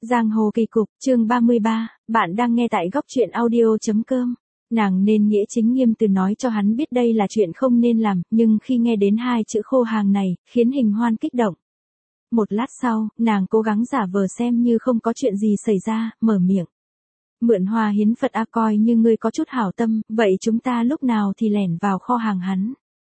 Giang hồ kỳ cục, chương 33, bạn đang nghe tại góc truyện audio.com. Nàng nên nghĩa chính nghiêm từ nói cho hắn biết đây là chuyện không nên làm, nhưng khi nghe đến hai chữ khô hàng này, khiến Hình Hoan kích động. Một lát sau, nàng cố gắng giả vờ xem như không có chuyện gì xảy ra, mở miệng. Mượn Hoa hiến Phật a, coi như ngươi có chút hảo tâm, vậy chúng ta lúc nào thì lẻn vào kho hàng hắn.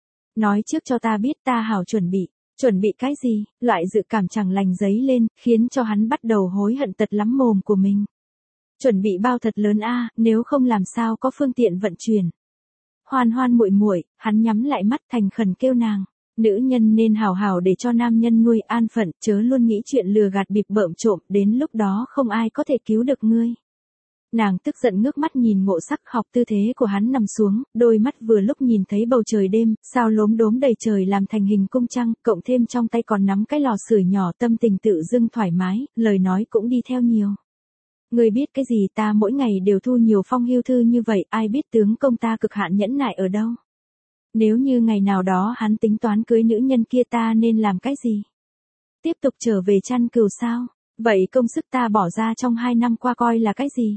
Nói trước cho ta biết, ta hảo chuẩn bị. Chuẩn bị cái gì? Loại dự cảm chẳng lành dấy lên, khiến cho hắn bắt đầu hối hận tật lắm mồm của mình. Chuẩn bị bao thật lớn a, nếu không làm sao có phương tiện vận chuyển. Hoan Hoan muội muội, hắn nhắm lại mắt thành khẩn kêu nàng. Nữ nhân nên hảo hảo để cho nam nhân nuôi an phận, chớ luôn nghĩ chuyện lừa gạt bịp bợm trộm, đến lúc đó không ai có thể cứu được ngươi. Nàng tức giận ngước mắt nhìn Ngộ Sắc học tư thế của hắn nằm xuống, đôi mắt vừa lúc nhìn thấy bầu trời đêm, sao lốm đốm đầy trời làm thành hình cung trăng, cộng thêm trong tay còn nắm cái lò sưởi nhỏ, tâm tình tự dưng thoải mái, lời nói cũng đi theo nhiều. Ngươi biết cái gì, ta mỗi ngày đều thu nhiều phong hưu thư như vậy, ai biết tướng công ta cực hạn nhẫn nại ở đâu. Nếu như ngày nào đó hắn tính toán cưới nữ nhân kia, ta nên làm cái gì? Tiếp tục trở về chăn cừu sao? Vậy công sức ta bỏ ra trong 2 năm qua coi là cái gì?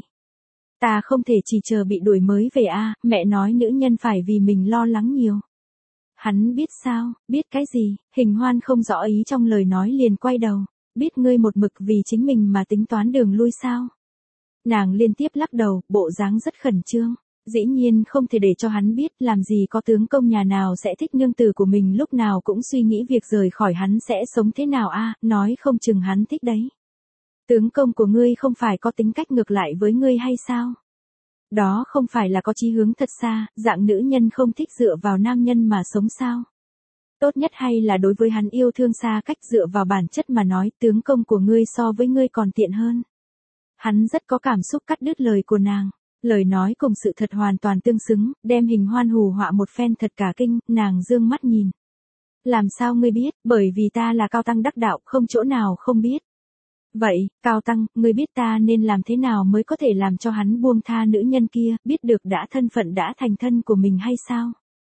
Ta không thể chỉ chờ bị đuổi mới về a, mẹ nói nữ nhân phải vì mình lo lắng nhiều. Hắn biết sao, biết cái gì? Hình Hoan không rõ ý trong lời nói liền quay đầu. Biết ngươi một mực vì chính mình mà tính toán đường lui sao? Nàng liên tiếp lắc đầu, bộ dáng rất khẩn trương. Dĩ nhiên không thể để cho hắn biết, làm gì có tướng công nhà nào sẽ thích nương tử của mình lúc nào cũng suy nghĩ việc rời khỏi hắn sẽ sống thế nào a, nói không chừng hắn thích đấy. Tướng công của ngươi không phải có tính cách ngược lại với ngươi hay sao? Đó không phải là có chí hướng thật xa, dạng nữ nhân không thích dựa vào nam nhân mà sống sao? Tốt nhất hay là đối với hắn yêu thương xa cách, dựa vào bản chất mà nói, tướng công của ngươi so với ngươi còn tiện hơn. Hắn rất có cảm xúc cắt đứt lời của nàng. Lời nói cùng sự thật hoàn toàn tương xứng, đem Hình Hoan hù họa một phen thật cả kinh, nàng dương mắt nhìn. Làm sao ngươi biết, bởi vì ta là cao tăng đắc đạo, không chỗ nào không biết. Vậy, cao tăng, ngươi biết ta nên làm thế nào mới có thể làm cho hắn buông tha nữ nhân kia, biết được đã thân phận đã thành thân của mình hay sao?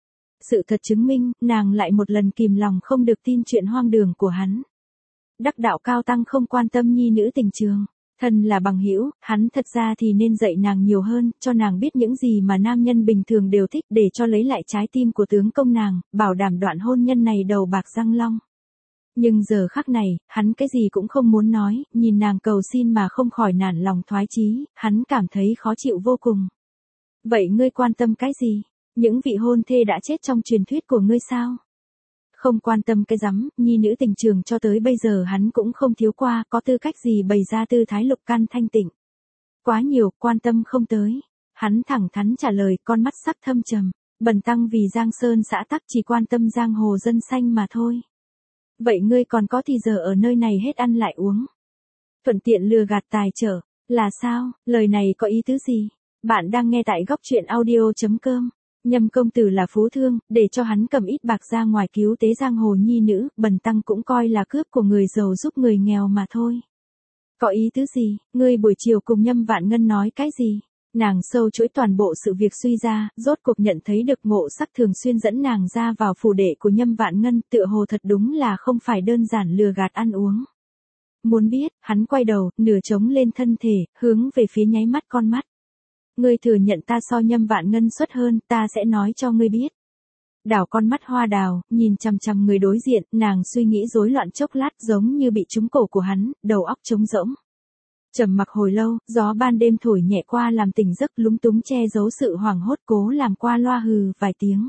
Sự thật chứng minh, nàng lại một lần kìm lòng không được tin chuyện hoang đường của hắn. Đắc đạo cao tăng không quan tâm nhi nữ tình trường. Thân là bằng hữu, hắn thật ra thì nên dạy nàng nhiều hơn, cho nàng biết những gì mà nam nhân bình thường đều thích để cho lấy lại trái tim của tướng công nàng, bảo đảm đoạn hôn nhân này đầu bạc răng long. Nhưng giờ khắc này, hắn cái gì cũng không muốn nói, nhìn nàng cầu xin mà không khỏi nản lòng thoái chí, hắn cảm thấy khó chịu vô cùng. Vậy ngươi quan tâm cái gì? Những vị hôn thê đã chết trong truyền thuyết của ngươi sao? Không quan tâm cái rắm, nhi nữ tình trường cho tới bây giờ hắn cũng không thiếu qua, có tư cách gì bày ra tư thái lục căn thanh tịnh. Quá nhiều, quan tâm không tới. Hắn thẳng thắn trả lời, con mắt sắc thâm trầm, bần tăng vì Giang Sơn xã tắc chỉ quan tâm giang hồ dân xanh mà thôi. Vậy ngươi còn có thì giờ ở nơi này hết ăn lại uống. Thuận tiện lừa gạt tài trở, là sao, lời này có ý tứ gì? Bạn đang nghe tại góc truyện audio.com. Nhâm công tử là phú thương, để cho hắn cầm ít bạc ra ngoài cứu tế giang hồ nhi nữ, bần tăng cũng coi là cướp của người giàu giúp người nghèo mà thôi. Có ý tứ gì, ngươi buổi chiều cùng Nhâm Vạn Ngân nói cái gì? Nàng sâu chuỗi toàn bộ sự việc suy ra, rốt cuộc nhận thấy được Ngộ Sắc thường xuyên dẫn nàng ra vào phủ đệ của Nhâm Vạn Ngân, tựa hồ thật đúng là không phải đơn giản lừa gạt ăn uống. Muốn biết, hắn quay đầu, nửa trống lên thân thể, hướng về phía nháy mắt con mắt. Ngươi thừa nhận ta so Nhâm Vạn Ngân xuất hơn, ta sẽ nói cho ngươi biết. Đảo con mắt hoa đào, nhìn chằm chằm người đối diện, nàng suy nghĩ rối loạn chốc lát giống như bị trúng cổ của hắn, đầu óc trống rỗng. Trầm mặc hồi lâu, gió ban đêm thổi nhẹ qua làm tỉnh giấc, lúng túng che giấu sự hoảng hốt, cố làm qua loa hừ vài tiếng.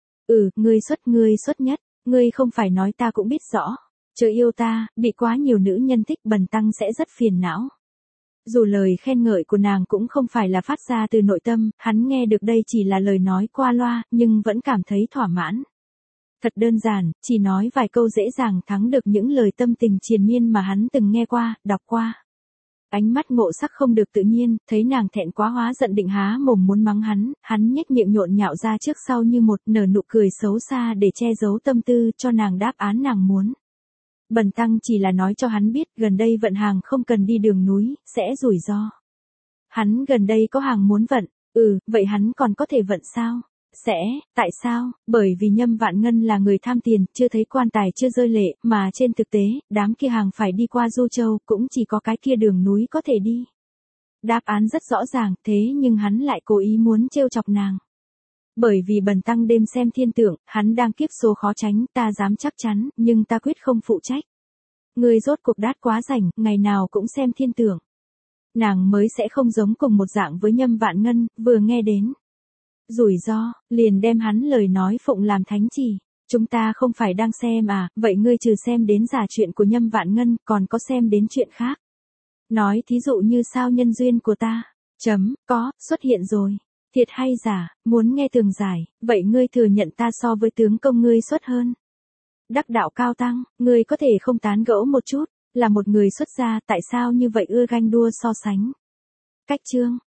Ngươi xuất nhất, ngươi không phải nói ta cũng biết rõ. Chớ yêu ta, bị quá nhiều nữ nhân thích, bần tăng sẽ rất phiền não. Dù lời khen ngợi của nàng cũng không phải là phát ra từ nội tâm, hắn nghe được đây chỉ là lời nói qua loa, nhưng vẫn cảm thấy thỏa mãn. Thật đơn giản, chỉ nói vài câu dễ dàng thắng được những lời tâm tình triền miên mà hắn từng nghe qua, đọc qua. Ánh mắt Ngộ Sắc không được tự nhiên, thấy nàng thẹn quá hóa giận định há mồm muốn mắng hắn nhếch miệng nhộn nhạo ra trước sau như một, nở nụ cười xấu xa để che giấu tâm tư, cho nàng đáp án nàng muốn. Bần tăng chỉ là nói cho hắn biết, gần đây vận hàng không cần đi đường núi, sẽ rủi ro. Hắn gần đây có hàng muốn vận, vậy hắn còn có thể vận sao? Tại sao? Bởi vì Nhâm Vạn Ngân là người tham tiền, chưa thấy quan tài chưa rơi lệ, mà trên thực tế, đám kia hàng phải đi qua Du Châu, cũng chỉ có cái kia đường núi có thể đi. Đáp án rất rõ ràng, thế nhưng hắn lại cố ý muốn trêu chọc nàng. Bởi vì Bần tăng đêm xem thiên tượng, hắn đang kiếp số khó tránh, ta dám chắc chắn, nhưng ta quyết không phụ trách. Ngươi rốt cuộc đát quá rảnh, ngày nào cũng xem thiên tượng. Nàng mới sẽ không giống cùng một dạng với Nhâm Vạn Ngân, vừa nghe đến rủi ro, liền đem hắn lời nói phụng làm thánh chỉ. Chúng ta không phải đang xem à, vậy ngươi trừ xem đến giả chuyện của Nhâm Vạn Ngân, còn có xem đến chuyện khác. Nói thí dụ như sao nhân duyên của ta. Có, xuất hiện rồi. Thiệt hay giả, muốn nghe tường giải, vậy ngươi thừa nhận ta so với tướng công ngươi xuất hơn. Đắc đạo cao tăng, ngươi có thể không tán gẫu một chút, là một người xuất gia, tại sao như vậy ưa ganh đua so sánh. Cách chương